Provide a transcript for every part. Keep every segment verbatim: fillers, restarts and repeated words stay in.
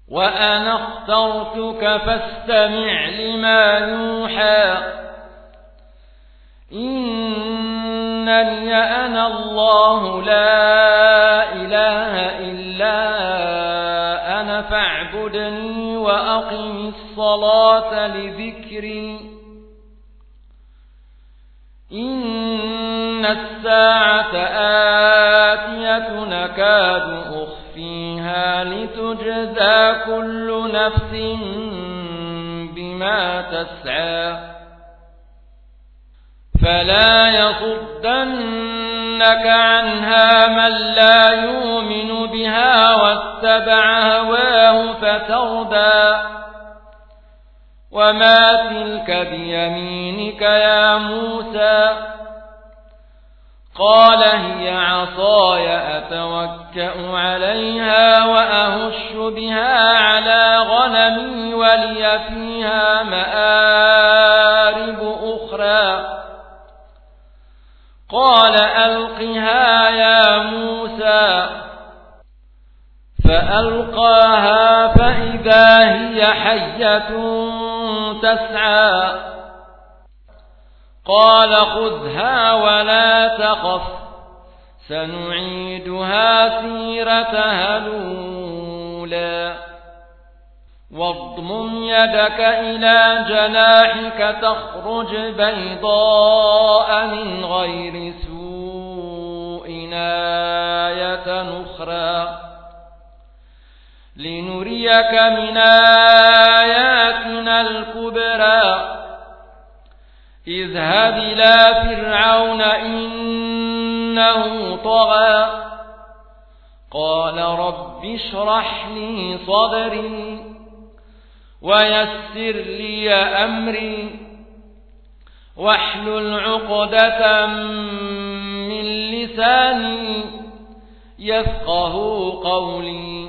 وأنا اخترتك فاستمع لما يوحى إنني أنا الله لا إله إلا أنا فاعبدني وأقم الصلاة لذكري إن الساعة آتية نكاد أخفيها لتجزى كل نفس بما تسعى فلا يصدنك عنها من لا يؤمن بها واتبع هواه فتردى وما تلك بيمينك يا موسى قال هي عصاي أتوكأ عليها وأهش بها على غنمي ولي فيها مآرب أخرى قال ألقها يا موسى فألقاها فإذا هي حية تسعى قال خذها ولا تخف سنعيدها سيرتها الأولى واضمم يدك إلى جناحك تخرج بيضاء من غير سوء آية أخرى لنريك من آياتنا الكبرى اذهب إلى فرعون إنه طغى قال رب اشرح لي صدري ويسر لي أمري واحلل عقدة من لساني يفقه قولي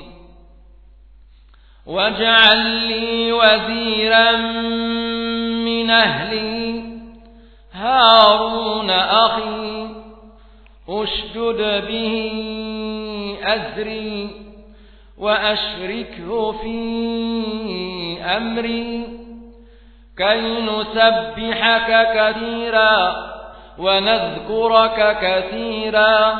واجعل لي وزيرا من أهلي هارون أخي أشدد به أزري وأشركه في أمري كي نسبحك كثيرا ونذكرك كثيرا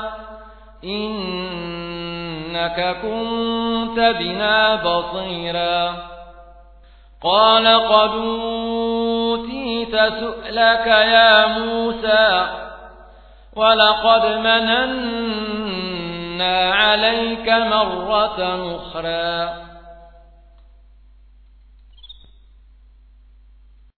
إنك كنت بنا بصيرا قال قد أوتيت سؤلك يا موسى ولقد مننا عليك مرة أخرى